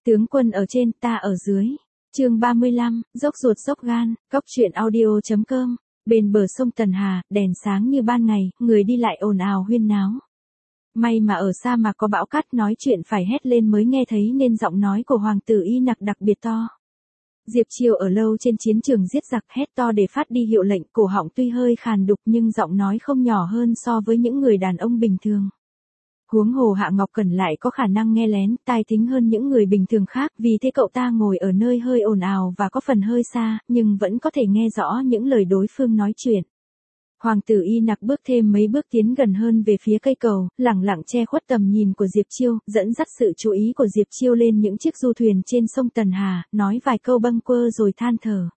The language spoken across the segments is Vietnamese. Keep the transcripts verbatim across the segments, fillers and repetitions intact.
Tướng quân ở trên, ta ở dưới. Chương ba mươi lăm, dốc ruột dốc gan, cóc truyện audio chấm com. Bên bờ sông Tần Hà, đèn sáng như ban ngày, người đi lại ồn ào huyên náo. May mà ở xa mà có bão cát, nói chuyện phải hét lên mới nghe thấy nên giọng nói của hoàng tử Y Nặc đặc biệt to. Diệp Chiêu ở lâu trên chiến trường giết giặc, hét to để phát đi hiệu lệnh, cổ họng tuy hơi khàn đục nhưng giọng nói không nhỏ hơn so với những người đàn ông bình thường. Huống hồ Hạ Ngọc Cẩn lại có khả năng nghe lén, tai thính hơn những người bình thường khác, vì thế cậu ta ngồi ở nơi hơi ồn ào và có phần hơi xa, nhưng vẫn có thể nghe rõ những lời đối phương nói chuyện. Hoàng tử Y Nặc bước thêm mấy bước tiến gần hơn về phía cây cầu, lẳng lặng che khuất tầm nhìn của Diệp Chiêu, dẫn dắt sự chú ý của Diệp Chiêu lên những chiếc du thuyền trên sông Tần Hà, nói vài câu bâng quơ rồi than thở.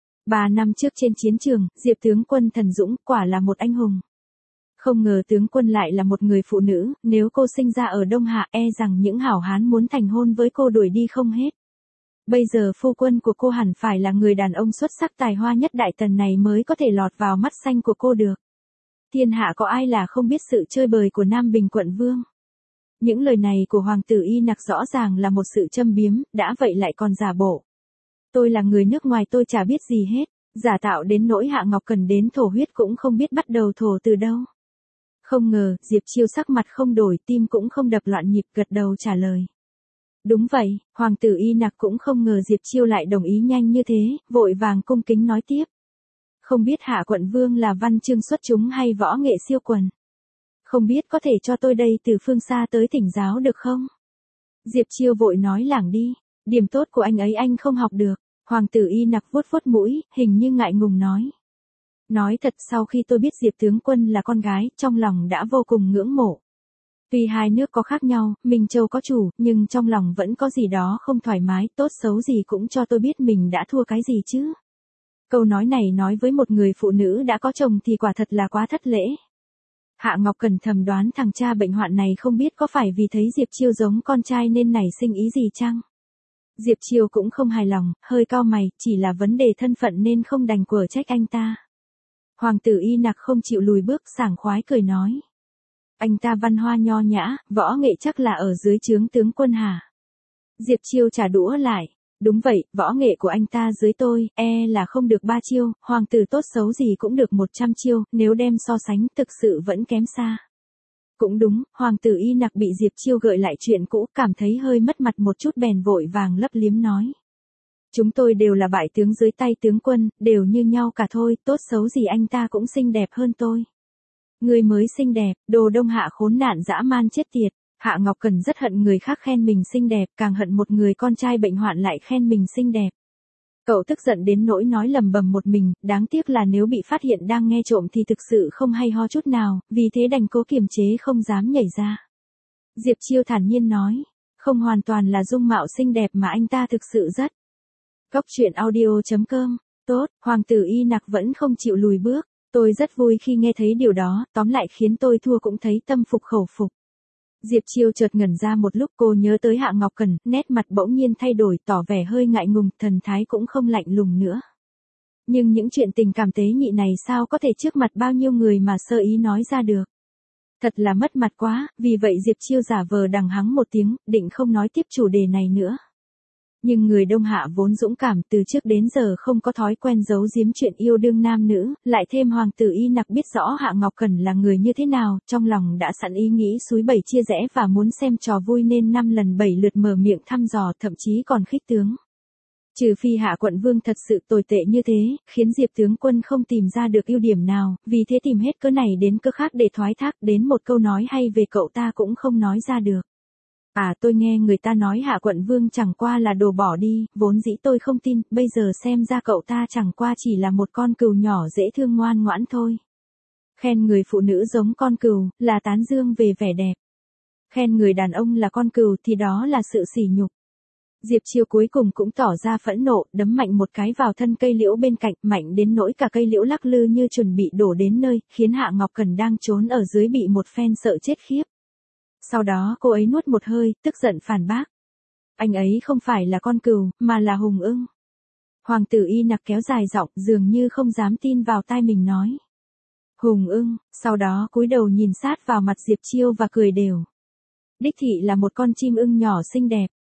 Ba năm trước trên chiến trường, Diệp tướng quân thần dũng, quả là một anh hùng. Không ngờ tướng quân lại là một người phụ nữ, nếu cô sinh ra ở Đông Hạ e rằng những hảo hán muốn thành hôn với cô đuổi đi không hết. Bây giờ phu quân của cô hẳn phải là người đàn ông xuất sắc tài hoa nhất Đại Tần này mới có thể lọt vào mắt xanh của cô được. Thiên hạ có ai là không biết sự chơi bời của Nam Bình quận vương. Những lời này của hoàng tử Y Nặc rõ ràng là một sự châm biếm, đã vậy lại còn giả bộ. Tôi là người nước ngoài, tôi chả biết gì hết, giả tạo đến nỗi Hạ Ngọc Cẩn đến thổ huyết cũng không biết bắt đầu thổ từ đâu. Không ngờ, Diệp Chiêu sắc mặt không đổi, tim cũng không đập loạn nhịp, gật đầu trả lời. Đúng vậy, hoàng tử Y Nặc cũng không ngờ Diệp Chiêu lại đồng ý nhanh như thế, vội vàng cung kính nói tiếp. Không biết Hạ quận vương là văn chương xuất chúng hay võ nghệ siêu quần. Không biết có thể cho tôi đây từ phương xa tới thỉnh giáo được không? Diệp Chiêu vội nói lảng đi, điểm tốt của anh ấy anh không học được. Hoàng tử Y Nặc vuốt vuốt mũi, hình như ngại ngùng nói. Nói thật, sau khi tôi biết Diệp tướng quân là con gái, trong lòng đã vô cùng ngưỡng mộ. Tuy hai nước có khác nhau, Minh Châu có chủ, nhưng trong lòng vẫn có gì đó không thoải mái, tốt xấu gì cũng cho tôi biết mình đã thua cái gì chứ. Câu nói này nói với một người phụ nữ đã có chồng thì quả thật là quá thất lễ. Hạ Ngọc Cẩn thầm đoán thằng cha bệnh hoạn này không biết có phải vì thấy Diệp Chiêu giống con trai nên nảy sinh ý gì chăng? Diệp Chiêu cũng không hài lòng, hơi cau mày, chỉ là vấn đề thân phận nên không đành quở trách anh ta. Hoàng tử Y Nặc không chịu lùi bước, sảng khoái cười nói. Anh ta văn hoa nho nhã, võ nghệ chắc là ở dưới trướng tướng quân hả? Diệp Chiêu trả đũa lại. Đúng vậy, võ nghệ của anh ta dưới tôi, e là không được ba chiêu, hoàng tử tốt xấu gì cũng được một trăm chiêu, nếu đem so sánh thực sự vẫn kém xa. Cũng đúng, hoàng tử Y Nặc bị Diệp Chiêu gợi lại chuyện cũ, cảm thấy hơi mất mặt một chút bèn vội vàng lấp liếm nói. Chúng tôi đều là bại tướng dưới tay tướng quân, đều như nhau cả thôi, tốt xấu gì anh ta cũng xinh đẹp hơn tôi. Người mới xinh đẹp, đồ Đông Hạ khốn nạn dã man chết tiệt. Hạ Ngọc Cẩn rất hận người khác khen mình xinh đẹp, càng hận một người con trai bệnh hoạn lại khen mình xinh đẹp. Cậu tức giận đến nỗi nói lầm bầm một mình, đáng tiếc là nếu bị phát hiện đang nghe trộm thì thực sự không hay ho chút nào, vì thế đành cố kiềm chế không dám nhảy ra. Diệp Chiêu thản nhiên nói, không hoàn toàn là dung mạo xinh đẹp mà anh ta thực sự rất. Cóc truyện audio chấm com, tốt, hoàng tử Y Nặc vẫn không chịu lùi bước. Tôi rất vui khi nghe thấy điều đó, tóm lại khiến tôi thua cũng thấy tâm phục khẩu phục. Diệp Chiêu chợt ngẩn ra một lúc, cô nhớ tới Hạ Ngọc Cẩn, nét mặt bỗng nhiên thay đổi, tỏ vẻ hơi ngại ngùng, thần thái cũng không lạnh lùng nữa. Nhưng những chuyện tình cảm tế nhị này sao có thể trước mặt bao nhiêu người mà sơ ý nói ra được. Thật là mất mặt quá, vì vậy Diệp Chiêu giả vờ đằng hắng một tiếng, định không nói tiếp chủ đề này nữa. Nhưng người Đông Hạ vốn dũng cảm, từ trước đến giờ không có thói quen giấu giếm chuyện yêu đương nam nữ, lại thêm hoàng tử Y Nặc biết rõ Hạ Ngọc Cẩn là người như thế nào, trong lòng đã sẵn ý nghĩ xúi bẩy chia rẽ và muốn xem trò vui nên năm lần bảy lượt mở miệng thăm dò, thậm chí còn khích tướng. Trừ phi Hạ quận vương thật sự tồi tệ như thế, khiến Diệp tướng quân không tìm ra được ưu điểm nào, vì thế tìm hết cớ này đến cớ khác để thoái thác, đến một câu nói hay về cậu ta cũng không nói ra được. À, tôi nghe người ta nói Hạ quận vương chẳng qua là đồ bỏ đi, vốn dĩ tôi không tin, bây giờ xem ra cậu ta chẳng qua chỉ là một con cừu nhỏ dễ thương ngoan ngoãn thôi. Khen người phụ nữ giống con cừu, là tán dương về vẻ đẹp. Khen người đàn ông là con cừu thì đó là sự sỉ nhục. Diệp Chiêu cuối cùng cũng tỏ ra phẫn nộ, đấm mạnh một cái vào thân cây liễu bên cạnh, mạnh đến nỗi cả cây liễu lắc lư như chuẩn bị đổ đến nơi, khiến Hạ Ngọc Cẩn đang trốn ở dưới bị một phen sợ chết khiếp. Sau đó cô ấy nuốt một hơi, tức giận phản bác. Anh ấy không phải là con cừu, mà là hùng ưng. Hoàng tử Y Nặc kéo dài giọng, dường như không dám tin vào tai mình nói. Hùng ưng, sau đó cúi đầu nhìn sát vào mặt Diệp Chiêu và cười đều. Đích thị là một con chim ưng nhỏ xinh đẹp.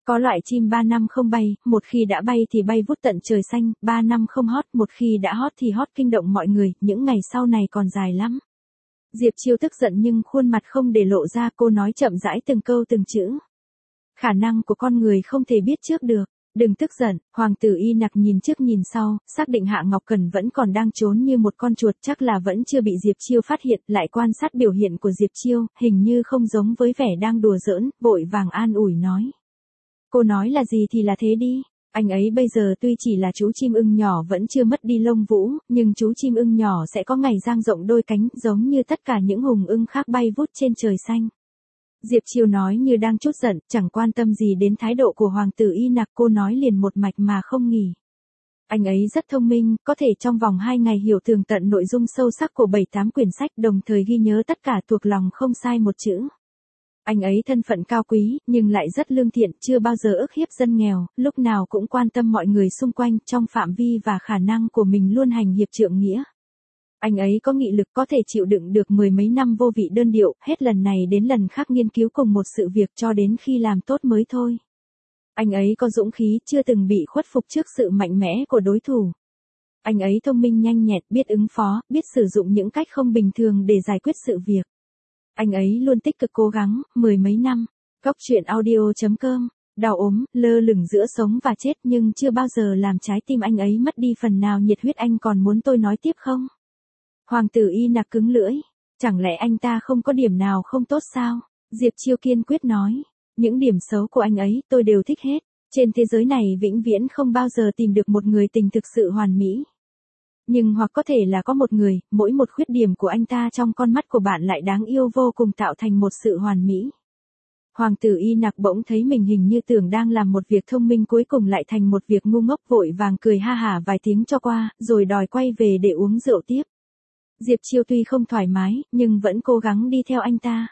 Có loại chim ba năm không bay, một khi đã bay thì bay vút tận trời xanh, ba năm không hót, một khi đã hót thì hót kinh động mọi người, những ngày sau này còn dài lắm. Diệp Chiêu tức giận nhưng khuôn mặt không để lộ ra, cô nói chậm rãi từng câu từng chữ. Khả năng của con người không thể biết trước được. Đừng tức giận, hoàng tử Y Nặc nhìn trước nhìn sau, xác định Hạ Ngọc Cẩn vẫn còn đang trốn như một con chuột, chắc là vẫn chưa bị Diệp Chiêu phát hiện, lại quan sát biểu hiện của Diệp Chiêu, hình như không giống với vẻ đang đùa giỡn, vội vàng an ủi nói. Cô nói là gì thì là thế đi, anh ấy bây giờ tuy chỉ là chú chim ưng nhỏ vẫn chưa mất đi lông vũ, nhưng chú chim ưng nhỏ sẽ có ngày dang rộng đôi cánh, giống như tất cả những hùng ưng khác bay vút trên trời xanh. Diệp Chiêu nói như đang trút giận, chẳng quan tâm gì đến thái độ của hoàng tử Y Nặc, cô nói liền một mạch mà không nghỉ. Anh ấy rất thông minh, có thể trong vòng hai ngày hiểu tường tận nội dung sâu sắc của bảy tám quyển sách, đồng thời ghi nhớ tất cả thuộc lòng không sai một chữ. Anh ấy thân phận cao quý, nhưng lại rất lương thiện, chưa bao giờ ức hiếp dân nghèo, lúc nào cũng quan tâm mọi người xung quanh, trong phạm vi và khả năng của mình luôn hành hiệp trượng nghĩa. Anh ấy có nghị lực, có thể chịu đựng được mười mấy năm vô vị đơn điệu, hết lần này đến lần khác nghiên cứu cùng một sự việc cho đến khi làm tốt mới thôi. Anh ấy có dũng khí, chưa từng bị khuất phục trước sự mạnh mẽ của đối thủ. Anh ấy thông minh nhanh nhẹn, biết ứng phó, biết sử dụng những cách không bình thường để giải quyết sự việc. Anh ấy luôn tích cực cố gắng, mười mấy năm. Góc truyện audio chấm com, đau ốm, lơ lửng giữa sống và chết nhưng chưa bao giờ làm trái tim anh ấy mất đi phần nào nhiệt huyết. Anh còn muốn tôi nói tiếp không? Hoàng tử Y Nặc cứng lưỡi. Chẳng lẽ anh ta không có điểm nào không tốt sao? Diệp Chiêu kiên quyết nói. Những điểm xấu của anh ấy tôi đều thích hết. Trên thế giới này vĩnh viễn không bao giờ tìm được một người tình thực sự hoàn mỹ. Nhưng hoặc có thể là có một người, mỗi một khuyết điểm của anh ta trong con mắt của bạn lại đáng yêu vô cùng tạo thành một sự hoàn mỹ. Hoàng tử Y Nặc bỗng thấy mình hình như tưởng đang làm một việc thông minh cuối cùng lại thành một việc ngu ngốc, vội vàng cười ha hả vài tiếng cho qua, rồi đòi quay về để uống rượu tiếp. Diệp Chiêu tuy không thoải mái, nhưng vẫn cố gắng đi theo anh ta.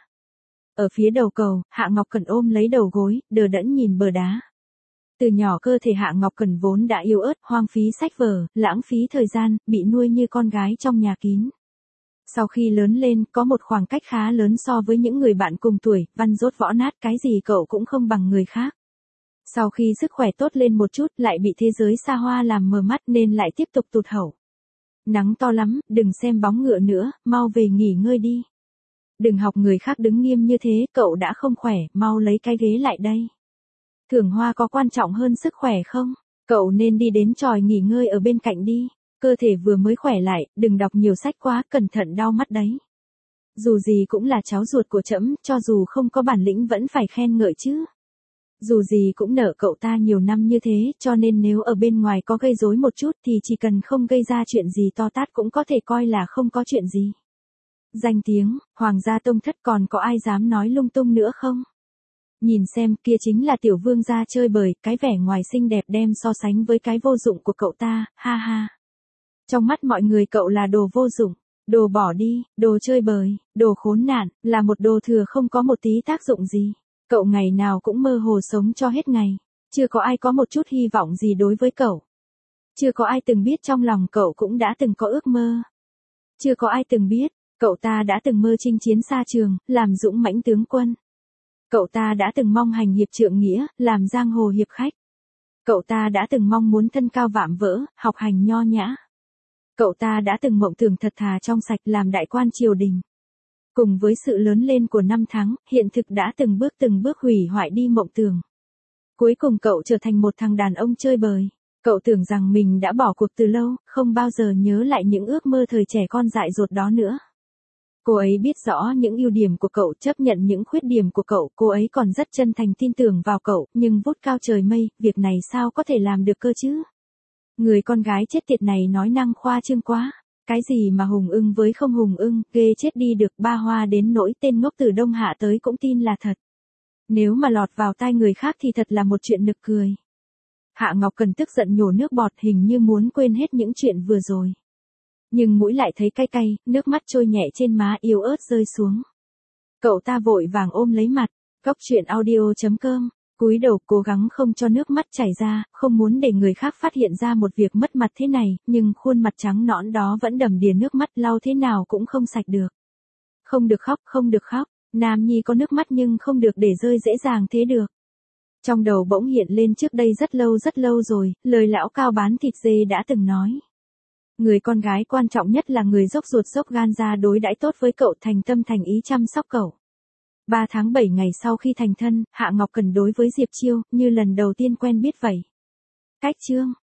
Ở phía đầu cầu, Hạ Ngọc Cẩn ôm lấy đầu gối, đờ đẫn nhìn bờ đá. Từ nhỏ cơ thể Hạ Ngọc Cẩn vốn đã yếu ớt, hoang phí sách vở, lãng phí thời gian, bị nuôi như con gái trong nhà kín. Sau khi lớn lên, có một khoảng cách khá lớn so với những người bạn cùng tuổi, văn dốt võ nát, cái gì cậu cũng không bằng người khác. Sau khi sức khỏe tốt lên một chút, lại bị thế giới xa hoa làm mờ mắt nên lại tiếp tục tụt hậu. Nắng to lắm, đừng xem bóng ngựa nữa, mau về nghỉ ngơi đi. Đừng học người khác đứng nghiêm như thế, cậu đã không khỏe, mau lấy cái ghế lại đây. Thưởng hoa có quan trọng hơn sức khỏe không? Cậu nên đi đến chòi nghỉ ngơi ở bên cạnh đi. Cơ thể vừa mới khỏe lại, đừng đọc nhiều sách quá, cẩn thận đau mắt đấy. Dù gì cũng là cháu ruột của trẫm, cho dù không có bản lĩnh vẫn phải khen ngợi chứ. Dù gì cũng nợ cậu ta nhiều năm như thế, cho nên nếu ở bên ngoài có gây rối một chút thì chỉ cần không gây ra chuyện gì to tát cũng có thể coi là không có chuyện gì. Danh tiếng, Hoàng gia tông thất còn có ai dám nói lung tung nữa không? Nhìn xem, kia chính là tiểu vương gia chơi bời, cái vẻ ngoài xinh đẹp đem so sánh với cái vô dụng của cậu ta, ha ha. Trong mắt mọi người cậu là đồ vô dụng, đồ bỏ đi, đồ chơi bời, đồ khốn nạn, là một đồ thừa không có một tí tác dụng gì. Cậu ngày nào cũng mơ hồ sống cho hết ngày, chưa có ai có một chút hy vọng gì đối với cậu. Chưa có ai từng biết trong lòng cậu cũng đã từng có ước mơ. Chưa có ai từng biết, cậu ta đã từng mơ chinh chiến xa trường, làm dũng mãnh tướng quân. Cậu ta đã từng mong hành hiệp trượng nghĩa, làm giang hồ hiệp khách. Cậu ta đã từng mong muốn thân cao vạm vỡ, học hành nho nhã. Cậu ta đã từng mộng tưởng thật thà trong sạch làm đại quan triều đình. Cùng với sự lớn lên của năm tháng, hiện thực đã từng bước từng bước hủy hoại đi mộng tưởng. Cuối cùng cậu trở thành một thằng đàn ông chơi bời. Cậu tưởng rằng mình đã bỏ cuộc từ lâu, không bao giờ nhớ lại những ước mơ thời trẻ con dại dột đó nữa. Cô ấy biết rõ những ưu điểm của cậu, chấp nhận những khuyết điểm của cậu, cô ấy còn rất chân thành tin tưởng vào cậu, nhưng vút cao trời mây, việc này sao có thể làm được cơ chứ? Người con gái chết tiệt này nói năng khoa trương quá. Cái gì mà hùng ưng với không hùng ưng, ghê chết đi được, ba hoa đến nỗi tên ngốc từ Đông Hạ tới cũng tin là thật. Nếu mà lọt vào tai người khác thì thật là một chuyện nực cười. Hạ Ngọc Cần tức giận nhổ nước bọt, hình như muốn quên hết những chuyện vừa rồi. Nhưng mũi lại thấy cay cay, nước mắt trôi nhẹ trên má, yếu ớt rơi xuống. Cậu ta vội vàng ôm lấy mặt, góc truyện audio chấm com, cúi đầu cố gắng không cho nước mắt chảy ra, không muốn để người khác phát hiện ra một việc mất mặt thế này, nhưng khuôn mặt trắng nõn đó vẫn đầm đìa nước mắt, lau thế nào cũng không sạch được. Không được khóc, không được khóc, Nam Nhi có nước mắt nhưng không được để rơi dễ dàng thế được. Trong đầu bỗng hiện lên trước đây rất lâu rất lâu rồi, lời lão cao bán thịt dê đã từng nói. Người con gái quan trọng nhất là người dốc ruột dốc gan ra đối đãi tốt với cậu, thành tâm thành ý chăm sóc cậu. Ba tháng bảy ngày sau khi thành thân, Hạ Ngọc Cần đối với Diệp Chiêu, như lần đầu tiên quen biết vậy. Cách chương